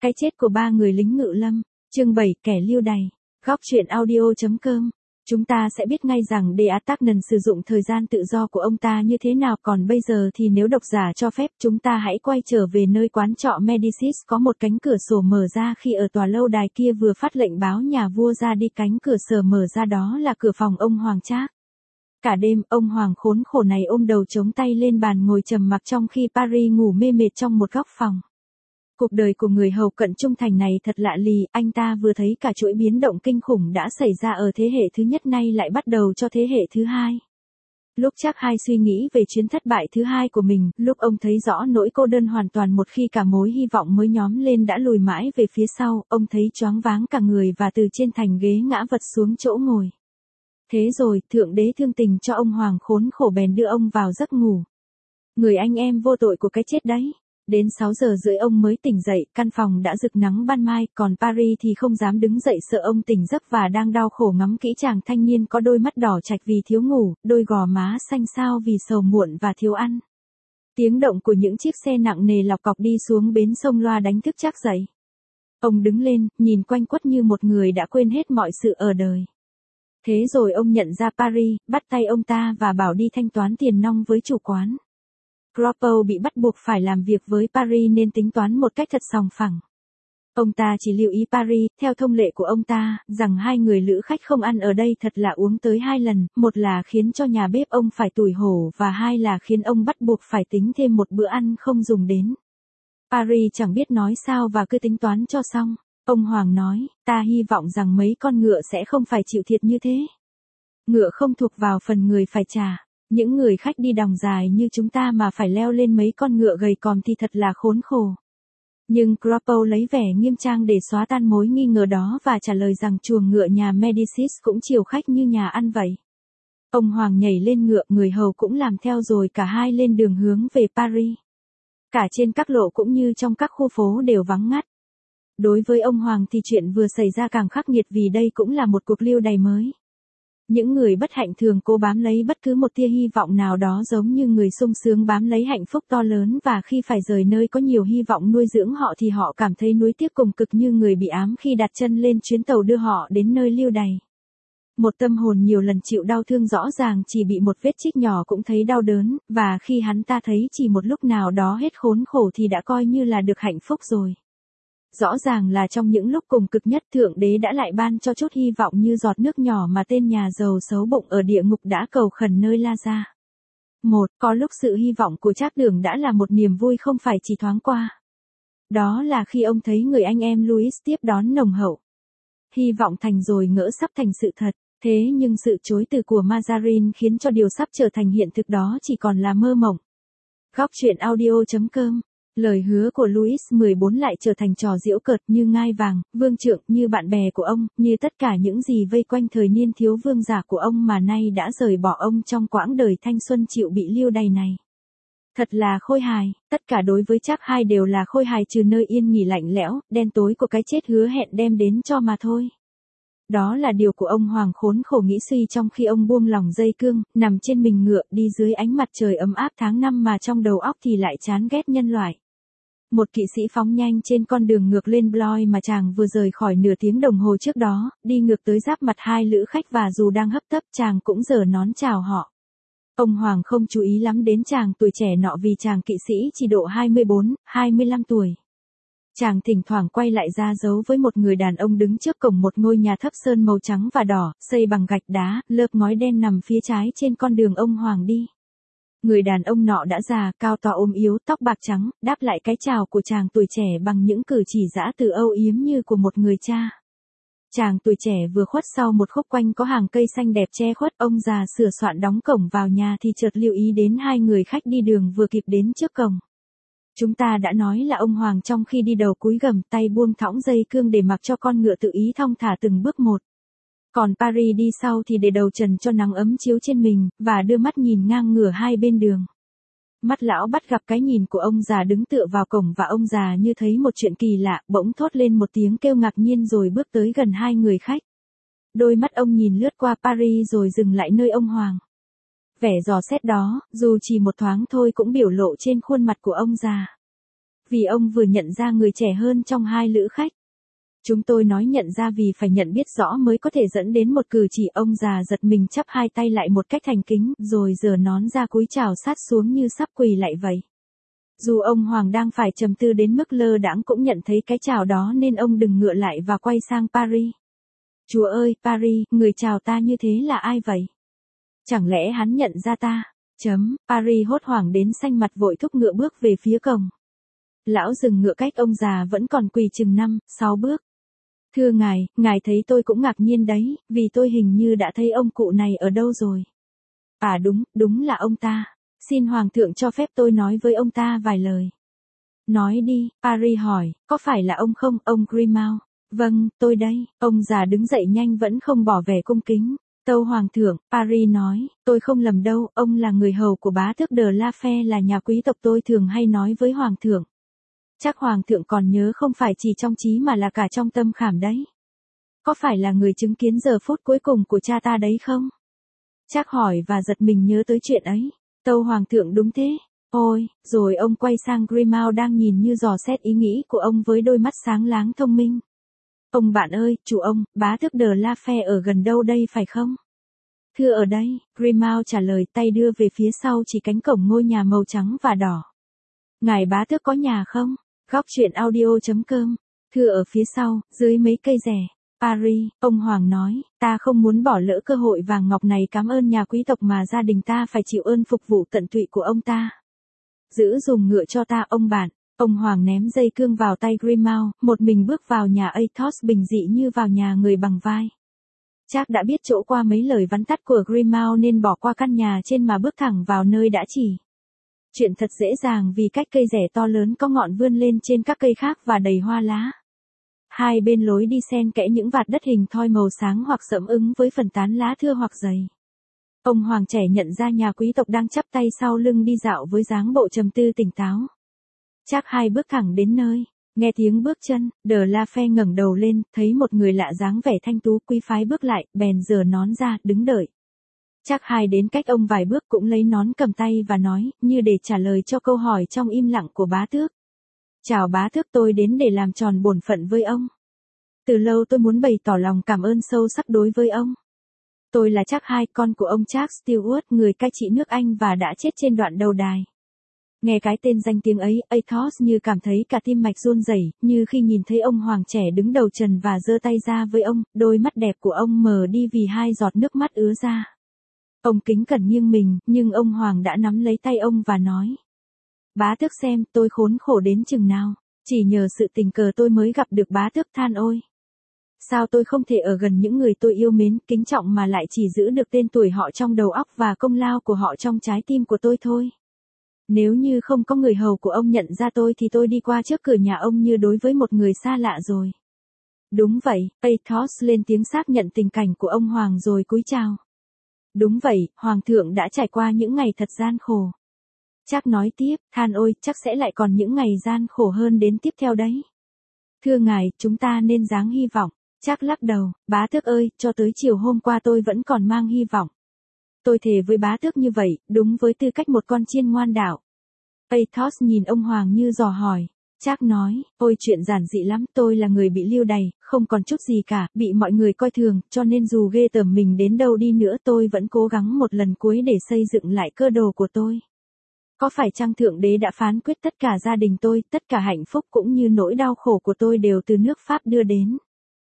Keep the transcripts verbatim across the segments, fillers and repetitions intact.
Cái chết của ba người lính ngự lâm. Chương bảy, kẻ lưu đày. Góc truyện audio chấm com. Chúng ta sẽ biết ngay rằng De Artagnan sử dụng thời gian tự do của ông ta như thế nào, còn bây giờ thì nếu độc giả cho phép chúng ta hãy quay trở về nơi quán trọ Medicis. Có một cánh cửa sổ mở ra khi ở tòa lâu đài kia vừa phát lệnh báo nhà vua ra đi. Cánh cửa sổ mở ra đó là cửa phòng ông Hoàng Trác. Cả đêm, ông Hoàng khốn khổ này ôm đầu chống tay lên bàn ngồi trầm mặc trong khi Paris ngủ mê mệt trong một góc phòng. Cuộc đời của người hầu cận trung thành này thật lạ lì, anh ta vừa thấy cả chuỗi biến động kinh khủng đã xảy ra ở thế hệ thứ nhất nay lại bắt đầu cho thế hệ thứ hai. Lúc Trác hai suy nghĩ về chuyến thất bại thứ hai của mình, lúc ông thấy rõ nỗi cô đơn hoàn toàn một khi cả mối hy vọng mới nhóm lên đã lùi mãi về phía sau, ông thấy choáng váng cả người và từ trên thành ghế ngã vật xuống chỗ ngồi. Thế rồi, Thượng Đế thương tình cho ông Hoàng khốn khổ bèn đưa ông vào giấc ngủ. Người anh em vô tội của cái chết đấy. Đến sáu giờ rưỡi ông mới tỉnh dậy, căn phòng đã rực nắng ban mai, còn Paris thì không dám đứng dậy sợ ông tỉnh giấc và đang đau khổ ngắm kỹ chàng thanh niên có đôi mắt đỏ trạch vì thiếu ngủ, đôi gò má xanh xao vì sầu muộn và thiếu ăn. Tiếng động của những chiếc xe nặng nề lọc cọc đi xuống bến sông loa đánh thức Trác dậy. Ông đứng lên, nhìn quanh quất như một người đã quên hết mọi sự ở đời. Thế rồi ông nhận ra Paris, bắt tay ông ta và bảo đi thanh toán tiền nong với chủ quán. Croppo bị bắt buộc phải làm việc với Paris nên tính toán một cách thật sòng phẳng. Ông ta chỉ lưu ý Paris, theo thông lệ của ông ta, rằng hai người lữ khách không ăn ở đây thật là uống tới hai lần, một là khiến cho nhà bếp ông phải tủi hổ và hai là khiến ông bắt buộc phải tính thêm một bữa ăn không dùng đến. Paris chẳng biết nói sao và cứ tính toán cho xong. Ông Hoàng nói, ta hy vọng rằng mấy con ngựa sẽ không phải chịu thiệt như thế. Ngựa không thuộc vào phần người phải trả. Những người khách đi đòng dài như chúng ta mà phải leo lên mấy con ngựa gầy còm thì thật là khốn khổ. Nhưng Croppo lấy vẻ nghiêm trang để xóa tan mối nghi ngờ đó và trả lời rằng chuồng ngựa nhà Medicis cũng chiều khách như nhà ăn vậy. Ông Hoàng nhảy lên ngựa, người hầu cũng làm theo rồi cả hai lên đường hướng về Paris. Cả trên các lộ cũng như trong các khu phố đều vắng ngắt. Đối với ông Hoàng thì chuyện vừa xảy ra càng khắc nghiệt vì đây cũng là một cuộc lưu đày mới. Những người bất hạnh thường cố bám lấy bất cứ một tia hy vọng nào đó giống như người sung sướng bám lấy hạnh phúc to lớn và khi phải rời nơi có nhiều hy vọng nuôi dưỡng họ thì họ cảm thấy nuối tiếc cùng cực như người bị ám khi đặt chân lên chuyến tàu đưa họ đến nơi lưu đày. Một tâm hồn nhiều lần chịu đau thương rõ ràng chỉ bị một vết chích nhỏ cũng thấy đau đớn, và khi hắn ta thấy chỉ một lúc nào đó hết khốn khổ thì đã coi như là được hạnh phúc rồi. Rõ ràng là trong những lúc cùng cực nhất Thượng Đế đã lại ban cho chút hy vọng như giọt nước nhỏ mà tên nhà giàu xấu bụng ở địa ngục đã cầu khẩn nơi La Gia. Một, có lúc sự hy vọng của Trác Đường đã là một niềm vui không phải chỉ thoáng qua. Đó là khi ông thấy người anh em Louis tiếp đón nồng hậu. Hy vọng thành rồi ngỡ sắp thành sự thật, thế nhưng sự chối từ của Mazarin khiến cho điều sắp trở thành hiện thực đó chỉ còn là mơ mộng. Góc truyện audio chấm com. Lời hứa của Louis mười bốn lại trở thành trò giễu cợt như ngai vàng, vương trượng, như bạn bè của ông, như tất cả những gì vây quanh thời niên thiếu vương giả của ông mà nay đã rời bỏ ông trong quãng đời thanh xuân chịu bị lưu đày này. Thật là khôi hài, tất cả đối với Trác hai đều là khôi hài trừ nơi yên nghỉ lạnh lẽo, đen tối của cái chết hứa hẹn đem đến cho mà thôi. Đó là điều của ông Hoàng khốn khổ nghĩ suy trong khi ông buông lỏng dây cương, nằm trên mình ngựa đi dưới ánh mặt trời ấm áp tháng năm mà trong đầu óc thì lại chán ghét nhân loại. Một kỵ sĩ phóng nhanh trên con đường ngược lên Blois mà chàng vừa rời khỏi nửa tiếng đồng hồ trước đó, đi ngược tới giáp mặt hai lữ khách và dù đang hấp tấp chàng cũng giở nón chào họ. Ông Hoàng không chú ý lắm đến chàng tuổi trẻ nọ vì chàng kỵ sĩ chỉ độ hai mươi bốn, hai mươi lăm tuổi. Chàng thỉnh thoảng quay lại ra giấu với một người đàn ông đứng trước cổng một ngôi nhà thấp sơn màu trắng và đỏ, xây bằng gạch đá, lớp ngói đen nằm phía trái trên con đường ông Hoàng đi. Người đàn ông nọ đã già, cao to ốm yếu, tóc bạc trắng, đáp lại cái chào của chàng tuổi trẻ bằng những cử chỉ dã từ âu yếm như của một người cha. Chàng tuổi trẻ vừa khuất sau một khúc quanh có hàng cây xanh đẹp che khuất, ông già sửa soạn đóng cổng vào nhà thì chợt lưu ý đến hai người khách đi đường vừa kịp đến trước cổng. Chúng ta đã nói là ông Hoàng trong khi đi đầu cúi gằm tay buông thõng dây cương để mặc cho con ngựa tự ý thong thả từng bước một. Còn Paris đi sau thì để đầu trần cho nắng ấm chiếu trên mình, và đưa mắt nhìn ngang ngửa hai bên đường. Mắt lão bắt gặp cái nhìn của ông già đứng tựa vào cổng và ông già như thấy một chuyện kỳ lạ, bỗng thốt lên một tiếng kêu ngạc nhiên rồi bước tới gần hai người khách. Đôi mắt ông nhìn lướt qua Paris rồi dừng lại nơi ông Hoàng. Vẻ dò xét đó, dù chỉ một thoáng thôi cũng biểu lộ trên khuôn mặt của ông già. Vì ông vừa nhận ra người trẻ hơn trong hai lữ khách. Chúng tôi nói nhận ra vì phải nhận biết rõ mới có thể dẫn đến một cử chỉ. Ông già giật mình chắp hai tay lại một cách thành kính, rồi giở nón ra cúi chào sát xuống như sắp quỳ lại vậy. Dù ông Hoàng đang phải trầm tư đến mức lơ đãng cũng nhận thấy cái chào đó nên ông đừng ngựa lại và quay sang Paris. Chúa ơi, Paris, người chào ta như thế là ai vậy? Chẳng lẽ hắn nhận ra ta? Chấm, Paris hốt hoảng đến xanh mặt vội thúc ngựa bước về phía cổng. Lão dừng ngựa cách ông già vẫn còn quỳ chừng năm, sáu bước. Thưa ngài, ngài thấy tôi cũng ngạc nhiên đấy, vì tôi hình như đã thấy ông cụ này ở đâu rồi. À đúng, đúng là ông ta. Xin Hoàng thượng cho phép tôi nói với ông ta vài lời. Nói đi, Paris hỏi, có phải là ông không, ông Grimau? Vâng, tôi đây. Ông già đứng dậy nhanh vẫn không bỏ vẻ cung kính. Tâu Hoàng thượng, Paris nói, tôi không lầm đâu, ông là người hầu của bá tước de la Fère là nhà quý tộc tôi thường hay nói với Hoàng thượng. Chắc Hoàng thượng còn nhớ không phải chỉ trong trí mà là cả trong tâm khảm đấy. Có phải là người chứng kiến giờ phút cuối cùng của cha ta đấy không? Chắc hỏi và giật mình nhớ tới chuyện ấy. Tâu Hoàng thượng đúng thế. Ôi, rồi ông quay sang Grimau đang nhìn như dò xét ý nghĩ của ông với đôi mắt sáng láng thông minh. Ông bạn ơi, chủ ông, bá tước de la Fère ở gần đâu đây phải không? Thưa ở đây, Grimau trả lời tay đưa về phía sau chỉ cánh cổng ngôi nhà màu trắng và đỏ. Ngài bá tước có nhà không? Góc truyện audio chấm com. Thưa ở phía sau, dưới mấy cây rẻ. Paris, ông Hoàng nói, ta không muốn bỏ lỡ cơ hội vàng ngọc này cảm ơn nhà quý tộc mà gia đình ta phải chịu ơn phục vụ tận tụy của ông ta. Giữ dùng ngựa cho ta ông bạn. Ông Hoàng ném dây cương vào tay Grimau, một mình bước vào nhà Athos bình dị như vào nhà người bằng vai. Chắc đã biết chỗ qua mấy lời vắn tắt của Grimau nên bỏ qua căn nhà trên mà bước thẳng vào nơi đã chỉ. Chuyện thật dễ dàng vì cách cây rẻ to lớn có ngọn vươn lên trên các cây khác và đầy hoa lá. Hai bên lối đi xen kẽ những vạt đất hình thoi màu sáng hoặc sẫm ứng với phần tán lá thưa hoặc dày. Ông Hoàng trẻ nhận ra nhà quý tộc đang chắp tay sau lưng đi dạo với dáng bộ trầm tư tỉnh táo. Chắc hai bước thẳng đến nơi, nghe tiếng bước chân, de la Fère ngẩng đầu lên, thấy một người lạ dáng vẻ thanh tú quý phái bước lại, bèn giở nón ra, đứng đợi. Chắc hai đến cách ông vài bước cũng lấy nón cầm tay và nói, như để trả lời cho câu hỏi trong im lặng của bá tước. Chào bá tước, tôi đến để làm tròn bổn phận với ông. Từ lâu tôi muốn bày tỏ lòng cảm ơn sâu sắc đối với ông. Tôi là Chắc hai, con của ông Charles Stewart, người cai trị nước Anh và đã chết trên đoạn đầu đài. Nghe cái tên danh tiếng ấy, Athos như cảm thấy cả tim mạch run rẩy, như khi nhìn thấy ông Hoàng trẻ đứng đầu trần và giơ tay ra với ông, đôi mắt đẹp của ông mờ đi vì hai giọt nước mắt ứa ra. Ông kính cẩn nghiêng mình, nhưng ông Hoàng đã nắm lấy tay ông và nói. Bá tước xem, tôi khốn khổ đến chừng nào, chỉ nhờ sự tình cờ tôi mới gặp được bá tước, than ôi. Sao tôi không thể ở gần những người tôi yêu mến, kính trọng mà lại chỉ giữ được tên tuổi họ trong đầu óc và công lao của họ trong trái tim của tôi thôi. Nếu như không có người hầu của ông nhận ra tôi thì tôi đi qua trước cửa nhà ông như đối với một người xa lạ rồi. Đúng vậy, Athos lên tiếng xác nhận tình cảnh của ông Hoàng rồi cúi chào. Đúng vậy, Hoàng thượng đã trải qua những ngày thật gian khổ. Chắc nói tiếp, than ôi, chắc sẽ lại còn những ngày gian khổ hơn đến tiếp theo đấy. Thưa ngài, chúng ta nên dáng hy vọng. Chắc lắc đầu, bá tước ơi, cho tới chiều hôm qua tôi vẫn còn mang hy vọng. Tôi thề với bá tước như vậy, đúng với tư cách một con chiên ngoan đạo. Athos nhìn ông Hoàng như dò hỏi. Chắc nói, ôi chuyện giản dị lắm, tôi là người bị lưu đày, không còn chút gì cả, bị mọi người coi thường, cho nên dù ghê tởm mình đến đâu đi nữa tôi vẫn cố gắng một lần cuối để xây dựng lại cơ đồ của tôi. Có phải chăng Thượng Đế đã phán quyết tất cả gia đình tôi, tất cả hạnh phúc cũng như nỗi đau khổ của tôi đều từ nước Pháp đưa đến?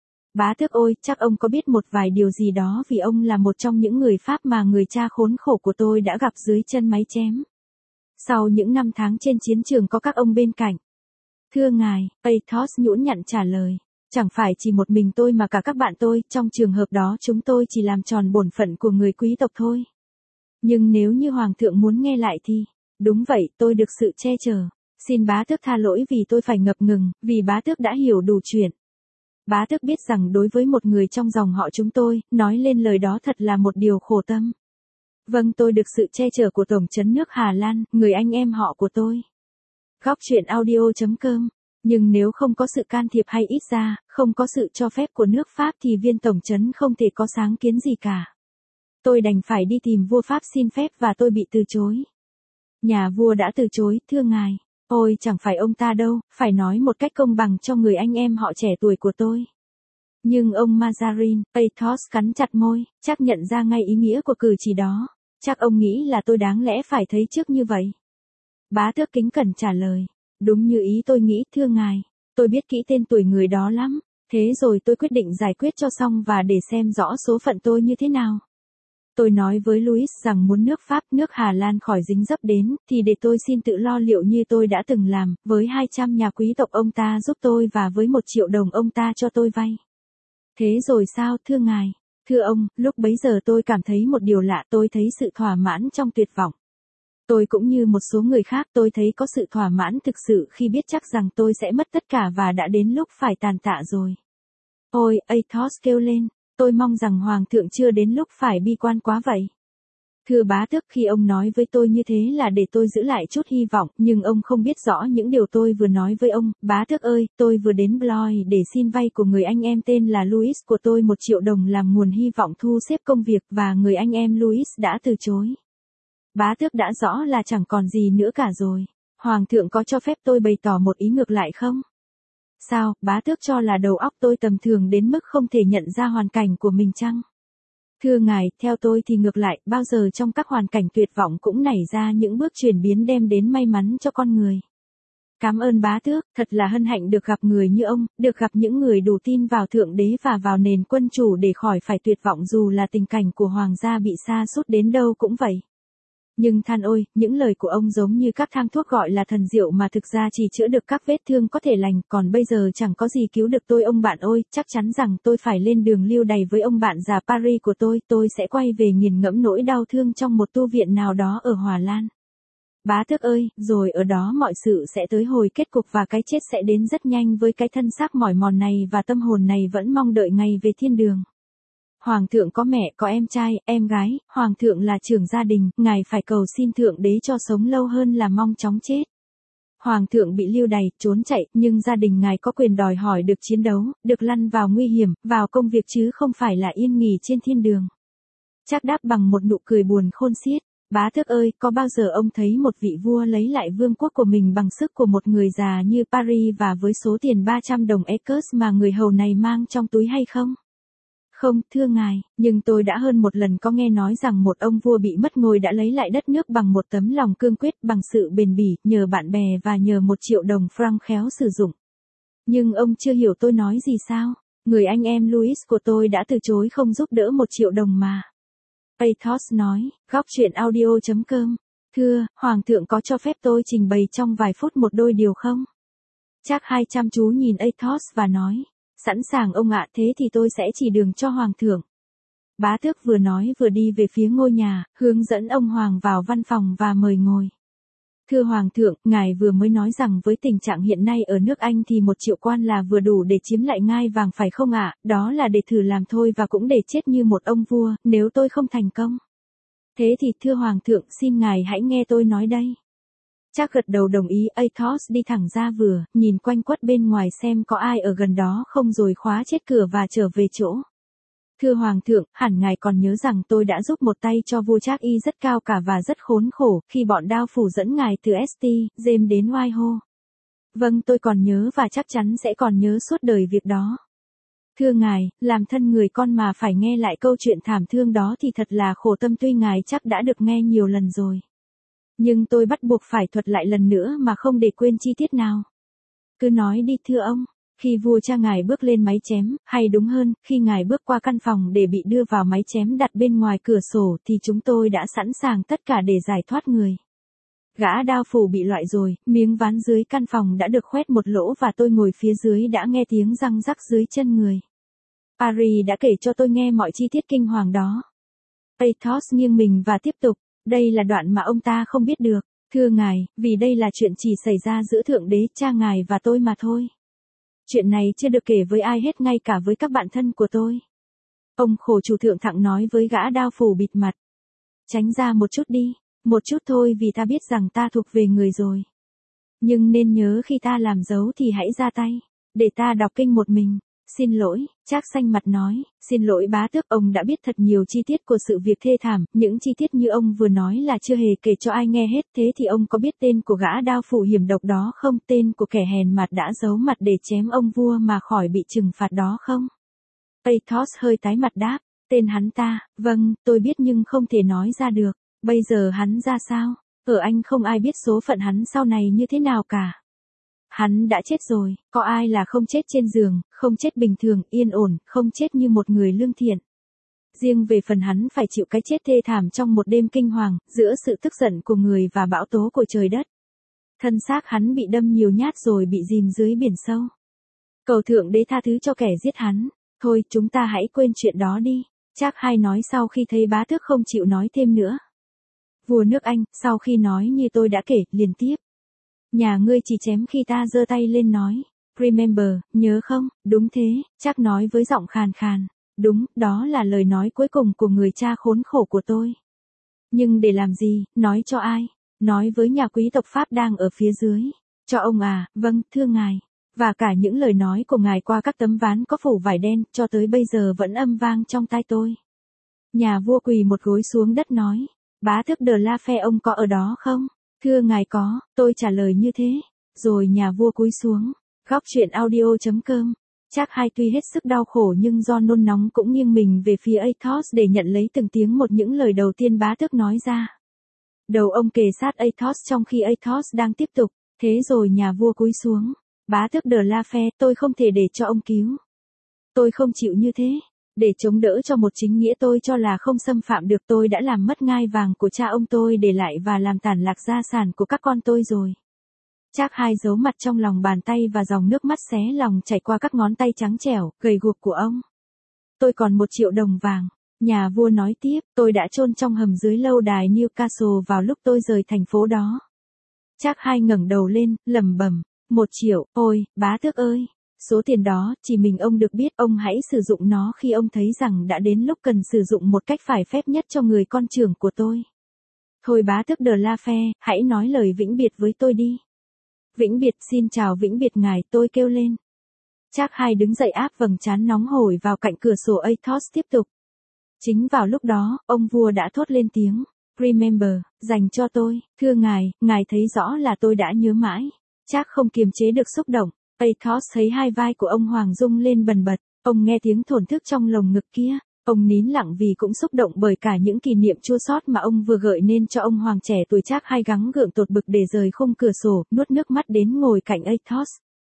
Bá tước ôi, chắc ông có biết một vài điều gì đó vì ông là một trong những người Pháp mà người cha khốn khổ của tôi đã gặp dưới chân máy chém. Sau những năm tháng trên chiến trường có các ông bên cạnh. Thưa ngài, Athos nhũn nhặn trả lời. Chẳng phải chỉ một mình tôi mà cả các bạn tôi, trong trường hợp đó chúng tôi chỉ làm tròn bổn phận của người quý tộc thôi. Nhưng nếu như Hoàng thượng muốn nghe lại thì, đúng vậy, tôi được sự che chở. Xin bá tước tha lỗi vì tôi phải ngập ngừng, vì bá tước đã hiểu đủ chuyện. Bá tước biết rằng đối với một người trong dòng họ chúng tôi, nói lên lời đó thật là một điều khổ tâm. Vâng, tôi được sự che chở của Tổng trấn nước Hà Lan, người anh em họ của tôi. Góc truyện audio chấm com. Nhưng nếu không có sự can thiệp hay ít ra, không có sự cho phép của nước Pháp thì viên tổng trấn không thể có sáng kiến gì cả. Tôi đành phải đi tìm vua Pháp xin phép và tôi bị từ chối. Nhà vua đã từ chối, thưa ngài. Ôi chẳng phải ông ta đâu, phải nói một cách công bằng cho người anh em họ trẻ tuổi của tôi. Nhưng ông Mazarin, Athos cắn chặt môi, chắc nhận ra ngay ý nghĩa của cử chỉ đó. Chắc ông nghĩ là tôi đáng lẽ phải thấy trước như vậy. Bá tước kính cẩn trả lời. Đúng như ý tôi nghĩ, thưa ngài. Tôi biết kỹ tên tuổi người đó lắm. Thế rồi tôi quyết định giải quyết cho xong và để xem rõ số phận tôi như thế nào. Tôi nói với Louis rằng muốn nước Pháp, nước Hà Lan khỏi dính dấp đến, thì để tôi xin tự lo liệu như tôi đã từng làm, với hai trăm nhà quý tộc ông ta giúp tôi và với một triệu đồng ông ta cho tôi vay. Thế rồi sao, thưa ngài? Thưa ông, lúc bấy giờ tôi cảm thấy một điều lạ, tôi thấy sự thỏa mãn trong tuyệt vọng. Tôi cũng như một số người khác, tôi thấy có sự thỏa mãn thực sự khi biết chắc rằng tôi sẽ mất tất cả và đã đến lúc phải tàn tạ rồi. Ôi, Athos kêu lên, tôi mong rằng Hoàng thượng chưa đến lúc phải bi quan quá vậy. Thưa bá tước, khi ông nói với tôi như thế là để tôi giữ lại chút hy vọng, nhưng ông không biết rõ những điều tôi vừa nói với ông. Bá tước ơi, tôi vừa đến Blois để xin vay của người anh em tên là Louis của tôi một triệu đồng làm nguồn hy vọng thu xếp công việc và người anh em Louis đã từ chối. Bá tước đã rõ là chẳng còn gì nữa cả rồi. Hoàng thượng có cho phép tôi bày tỏ một ý ngược lại không? Sao, bá tước cho là đầu óc tôi tầm thường đến mức không thể nhận ra hoàn cảnh của mình chăng? Thưa ngài, theo tôi thì ngược lại, bao giờ trong các hoàn cảnh tuyệt vọng cũng nảy ra những bước chuyển biến đem đến may mắn cho con người. Cảm ơn bá tước, thật là hân hạnh được gặp người như ông, được gặp những người đủ tin vào Thượng Đế và vào nền quân chủ để khỏi phải tuyệt vọng dù là tình cảnh của hoàng gia bị sa sút đến đâu cũng vậy. Nhưng than ôi, những lời của ông giống như các thang thuốc gọi là thần diệu mà thực ra chỉ chữa được các vết thương có thể lành, còn bây giờ chẳng có gì cứu được tôi ông bạn ơi, chắc chắn rằng tôi phải lên đường lưu đày với ông bạn già Paris của tôi, tôi sẽ quay về nghiền ngẫm nỗi đau thương trong một tu viện nào đó ở Hòa Lan. Bá tước ơi, rồi ở đó mọi sự sẽ tới hồi kết cục và cái chết sẽ đến rất nhanh với cái thân xác mỏi mòn này và tâm hồn này vẫn mong đợi ngày về thiên đường. Hoàng thượng có mẹ, có em trai, em gái, Hoàng thượng là trưởng gia đình, ngài phải cầu xin Thượng Đế cho sống lâu hơn là mong chóng chết. Hoàng thượng bị lưu đày, trốn chạy, nhưng gia đình ngài có quyền đòi hỏi được chiến đấu, được lăn vào nguy hiểm, vào công việc chứ không phải là yên nghỉ trên thiên đường. Trác đáp bằng một nụ cười buồn khôn xiết. Bá tước ơi, có bao giờ ông thấy một vị vua lấy lại vương quốc của mình bằng sức của một người già như Paris và với số tiền ba trăm đồng Écosse mà người hầu này mang trong túi hay không? Không, thưa ngài, nhưng tôi đã hơn một lần có nghe nói rằng một ông vua bị mất ngôi đã lấy lại đất nước bằng một tấm lòng cương quyết, bằng sự bền bỉ, nhờ bạn bè và nhờ một triệu đồng franc khéo sử dụng. Nhưng ông chưa hiểu tôi nói gì sao? Người anh em Louis của tôi đã từ chối không giúp đỡ một triệu đồng mà. Athos nói, góc truyện audio chấm com. Thưa, Hoàng thượng có cho phép tôi trình bày trong vài phút một đôi điều không? Chắc hai chăm chú nhìn Athos và nói. Sẵn sàng ông ạ, thế thì tôi sẽ chỉ đường cho Hoàng thượng. Bá tước vừa nói vừa đi về phía ngôi nhà, hướng dẫn ông Hoàng vào văn phòng và mời ngồi. Thưa Hoàng thượng, ngài vừa mới nói rằng với tình trạng hiện nay ở nước Anh thì một triệu quan là vừa đủ để chiếm lại ngai vàng phải không ạ? Đó là để thử làm thôi và cũng để chết như một ông vua, nếu tôi không thành công. Thế thì thưa Hoàng thượng, xin ngài hãy nghe tôi nói đây. Trác gật đầu đồng ý. Athos đi thẳng ra vừa, nhìn quanh quất bên ngoài xem có ai ở gần đó không rồi khóa chết cửa và trở về chỗ. Thưa Hoàng thượng, hẳn ngài còn nhớ rằng tôi đã giúp một tay cho vua Trác y rất cao cả và rất khốn khổ, khi bọn đao phủ dẫn ngài từ St. James đến Whitehall. Vâng, tôi còn nhớ và chắc chắn sẽ còn nhớ suốt đời việc đó. Thưa ngài, làm thân người con mà phải nghe lại câu chuyện thảm thương đó thì thật là khổ tâm, tuy ngài chắc đã được nghe nhiều lần rồi. Nhưng tôi bắt buộc phải thuật lại lần nữa mà không để quên chi tiết nào. Cứ nói đi thưa ông. Khi vua cha ngài bước lên máy chém, hay đúng hơn, khi ngài bước qua căn phòng để bị đưa vào máy chém đặt bên ngoài cửa sổ thì chúng tôi đã sẵn sàng tất cả để giải thoát người. Gã đao phủ bị loại rồi, miếng ván dưới căn phòng đã được khoét một lỗ và tôi ngồi phía dưới đã nghe tiếng răng rắc dưới chân người. Paris đã kể cho tôi nghe mọi chi tiết kinh hoàng đó. Athos nghiêng mình và tiếp tục, đây là đoạn mà ông ta không biết được. Thưa ngài, vì đây là chuyện chỉ xảy ra giữa Thượng Đế cha ngài và tôi mà thôi. Chuyện này chưa được kể với ai hết, ngay cả với các bạn thân của tôi. Ông khổ chủ thượng thặng nói với gã đao phủ bịt mặt. Tránh ra một chút đi, một chút thôi vì ta biết rằng ta thuộc về người rồi. Nhưng nên nhớ khi ta làm dấu thì hãy ra tay, để ta đọc kinh một mình. Xin lỗi, Trác xanh mặt nói, xin lỗi bá tước, ông đã biết thật nhiều chi tiết của sự việc thê thảm, những chi tiết như ông vừa nói là chưa hề kể cho ai nghe hết, thế thì ông có biết tên của gã đao phủ hiểm độc đó không, tên của kẻ hèn mặt đã giấu mặt để chém ông vua mà khỏi bị trừng phạt đó không? Athos hơi tái mặt đáp, tên hắn ta, vâng, tôi biết nhưng không thể nói ra được, bây giờ hắn ra sao? Ở Anh không ai biết số phận hắn sau này như thế nào cả. Hắn đã chết rồi, có ai là không chết trên giường, không chết bình thường, yên ổn, không chết như một người lương thiện. Riêng về phần hắn phải chịu cái chết thê thảm trong một đêm kinh hoàng, giữa sự tức giận của người và bão tố của trời đất. Thân xác hắn bị đâm nhiều nhát rồi bị dìm dưới biển sâu. Cầu Thượng Đế tha thứ cho kẻ giết hắn. Thôi, chúng ta hãy quên chuyện đó đi. Trác hai nói sau khi thấy bá tước không chịu nói thêm nữa. Vua nước Anh, sau khi nói như tôi đã kể, liền tiếp. Nhà ngươi chỉ chém khi ta giơ tay lên nói. Remember, nhớ không? Đúng thế, Trác nói với giọng khàn khàn. Đúng, đó là lời nói cuối cùng của người cha khốn khổ của tôi. Nhưng để làm gì, nói cho ai? Nói với nhà quý tộc Pháp đang ở phía dưới. Cho ông à, vâng, thưa ngài. Và cả những lời nói của ngài qua các tấm ván có phủ vải đen, cho tới bây giờ vẫn âm vang trong tai tôi. Nhà vua quỳ một gối xuống đất nói. Bá tước De La Fère ông có ở đó không? Thưa ngài có, tôi trả lời như thế. Rồi nhà vua cúi xuống. Góc truyện audio chấm com. Trác hai tuy hết sức đau khổ nhưng do nôn nóng cũng nghiêng mình về phía Athos để nhận lấy từng tiếng một những lời đầu tiên bá tước nói ra. Đầu ông kề sát Athos trong khi Athos đang tiếp tục. Thế rồi nhà vua cúi xuống. Bá tước De La Fère, tôi không thể để cho ông cứu. Tôi không chịu như thế. Để chống đỡ cho một chính nghĩa tôi cho là không xâm phạm được, tôi đã làm mất ngai vàng của cha ông tôi để lại và làm tản lạc gia sản của các con tôi rồi. Trác hai giấu mặt trong lòng bàn tay và dòng nước mắt xé lòng chảy qua các ngón tay trắng trẻo, gầy guộc của ông. Tôi còn một triệu đồng vàng. Nhà vua nói tiếp, tôi đã chôn trong hầm dưới lâu đài Newcastle vào lúc tôi rời thành phố đó. Trác hai ngẩng đầu lên, lẩm bẩm, một triệu, ôi, bá tước ơi. Số tiền đó, chỉ mình ông được biết, ông hãy sử dụng nó khi ông thấy rằng đã đến lúc cần sử dụng một cách phải phép nhất cho người con trưởng của tôi. Thôi bá tước De La Fère, hãy nói lời vĩnh biệt với tôi đi. Vĩnh biệt, xin chào vĩnh biệt ngài, tôi kêu lên. Trác hai đứng dậy áp vầng trán nóng hổi vào cạnh cửa sổ. Athos tiếp tục. Chính vào lúc đó, ông vua đã thốt lên tiếng. Remember, dành cho tôi, thưa ngài, ngài thấy rõ là tôi đã nhớ mãi. Trác không kiềm chế được xúc động. Athos thấy hai vai của ông Hoàng rung lên bần bật, ông nghe tiếng thổn thức trong lồng ngực kia, ông nín lặng vì cũng xúc động bởi cả những kỷ niệm chua xót mà ông vừa gợi nên cho ông Hoàng trẻ tuổi. Trác hai gắng gượng tột bực để rời khung cửa sổ, nuốt nước mắt đến ngồi cạnh Athos.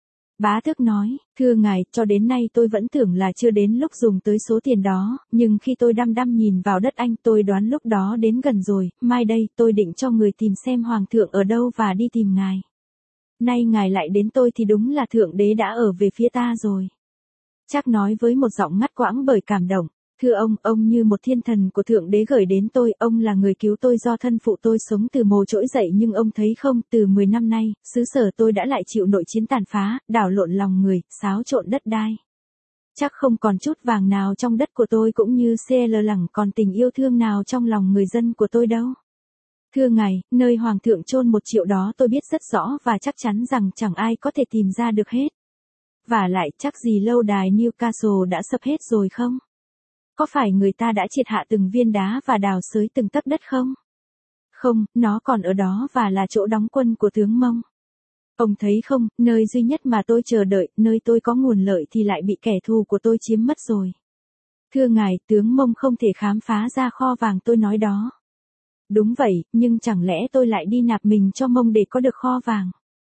Bá tước nói, thưa ngài, cho đến nay tôi vẫn tưởng là chưa đến lúc dùng tới số tiền đó, nhưng khi tôi đăm đăm nhìn vào đất Anh tôi đoán lúc đó đến gần rồi, mai đây tôi định cho người tìm xem Hoàng thượng ở đâu và đi tìm ngài. Nay ngài lại đến tôi thì đúng là Thượng Đế đã ở về phía ta rồi. Trác nói với một giọng ngắt quãng bởi cảm động. Thưa ông, ông như một thiên thần của Thượng Đế gửi đến tôi, ông là người cứu tôi do thân phụ tôi sống từ mồ trỗi dậy, nhưng ông thấy không, từ mười năm nay, xứ sở tôi đã lại chịu nội chiến tàn phá, đảo lộn lòng người, xáo trộn đất đai. Chắc không còn chút vàng nào trong đất của tôi cũng như cl lẳng còn tình yêu thương nào trong lòng người dân của tôi đâu. Thưa ngài, nơi Hoàng thượng chôn một triệu đó tôi biết rất rõ và chắc chắn rằng chẳng ai có thể tìm ra được hết. Và lại chắc gì lâu đài Newcastle đã sập hết rồi không? Có phải người ta đã triệt hạ từng viên đá và đào xới từng tấc đất không? Không, nó còn ở đó và là chỗ đóng quân của tướng Mông. Ông thấy không, nơi duy nhất mà tôi chờ đợi, nơi tôi có nguồn lợi thì lại bị kẻ thù của tôi chiếm mất rồi. Thưa ngài, tướng Mông không thể khám phá ra kho vàng tôi nói đó. Đúng vậy, nhưng chẳng lẽ tôi lại đi nạp mình cho Mông để có được kho vàng?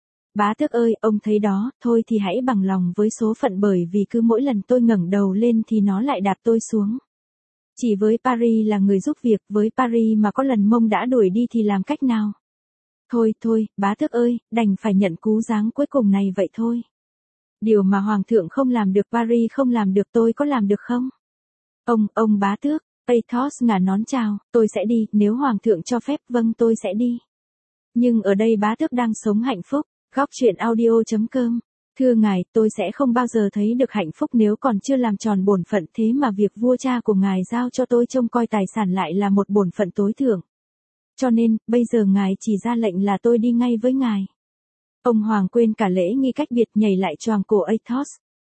Bá tước ơi, ông thấy đó, thôi thì hãy bằng lòng với số phận, bởi vì cứ mỗi lần tôi ngẩng đầu lên thì nó lại đạp tôi xuống. Chỉ với Paris là người giúp việc, với Paris mà có lần Mông đã đuổi đi thì làm cách nào? Thôi thôi, bá tước ơi, đành phải nhận cú giáng cuối cùng này vậy thôi. Điều mà Hoàng thượng không làm được, Paris không làm được, tôi có làm được không? Ông, ông bá tước. Athos ngả nón chào, tôi sẽ đi, nếu Hoàng thượng cho phép, vâng tôi sẽ đi. Nhưng ở đây bá tước đang sống hạnh phúc. Góc truyện audio chấm com. Thưa ngài, tôi sẽ không bao giờ thấy được hạnh phúc nếu còn chưa làm tròn bổn phận, thế mà việc vua cha của ngài giao cho tôi trông coi tài sản lại là một bổn phận tối thượng. Cho nên, bây giờ ngài chỉ ra lệnh là tôi đi ngay với ngài. Ông Hoàng quên cả lễ nghi cách biệt, nhảy lại choàng cổ Athos.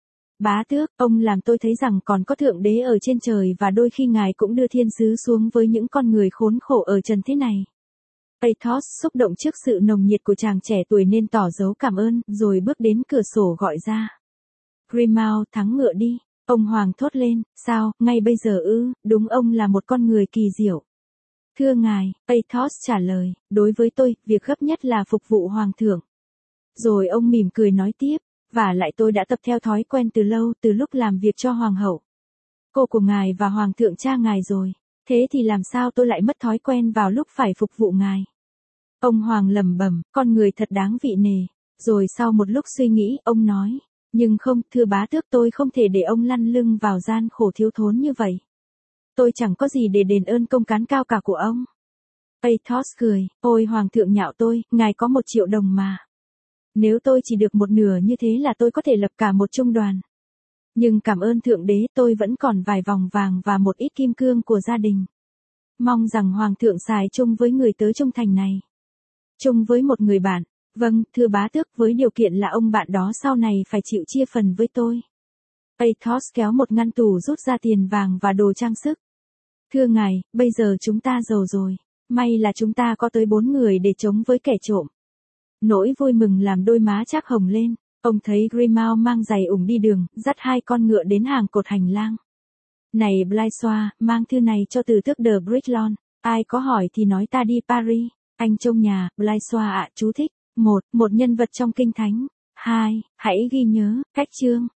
Bá tước, ông làm tôi thấy rằng còn có thượng đế ở trên trời và đôi khi ngài cũng đưa thiên sứ xuống với những con người khốn khổ ở trần thế này. Athos xúc động trước sự nồng nhiệt của chàng trẻ tuổi nên tỏ dấu cảm ơn, rồi bước đến cửa sổ gọi ra. Grimmauld, thắng ngựa đi. Ông Hoàng thốt lên, sao, ngay bây giờ ư, đúng ông là một con người kỳ diệu. Thưa ngài, Athos trả lời, đối với tôi, việc gấp nhất là phục vụ Hoàng thượng. Rồi ông mỉm cười nói tiếp, và lại tôi đã tập theo thói quen từ lâu, từ lúc làm việc cho Hoàng hậu. Cô của ngài và Hoàng thượng cha ngài rồi, thế thì làm sao tôi lại mất thói quen vào lúc phải phục vụ ngài. Ông Hoàng lẩm bẩm, con người thật đáng vị nể. Rồi sau một lúc suy nghĩ, ông nói, nhưng không, thưa bá tước, tôi không thể để ông lăn lưng vào gian khổ thiếu thốn như vậy. Tôi chẳng có gì để đền ơn công cán cao cả của ông. Athos cười, ôi Hoàng thượng nhạo tôi, ngài có một triệu đồng mà. Nếu tôi chỉ được một nửa như thế là tôi có thể lập cả một trung đoàn. Nhưng cảm ơn thượng đế, tôi vẫn còn vài vòng vàng và một ít kim cương của gia đình. Mong rằng Hoàng thượng xài chung với người tớ trung thành này. Chung với một người bạn. Vâng, thưa bá tước, với điều kiện là ông bạn đó sau này phải chịu chia phần với tôi. Athos kéo một ngăn tủ rút ra tiền vàng và đồ trang sức. Thưa ngài, bây giờ chúng ta giàu rồi. May là chúng ta có tới bốn người để chống với kẻ trộm. Nỗi vui mừng làm đôi má Trác hồng lên. Ông thấy Grimmauld mang giày ủng đi đường, dắt hai con ngựa đến hàng cột hành lang. Này Blaisois, mang thư này cho từ tước de Bragelonne. Ai có hỏi thì nói ta đi Paris. Anh trông nhà, Blaisois ạ, chú thích. một. Một nhân vật trong kinh thánh. hai. Hãy ghi nhớ, cách chương.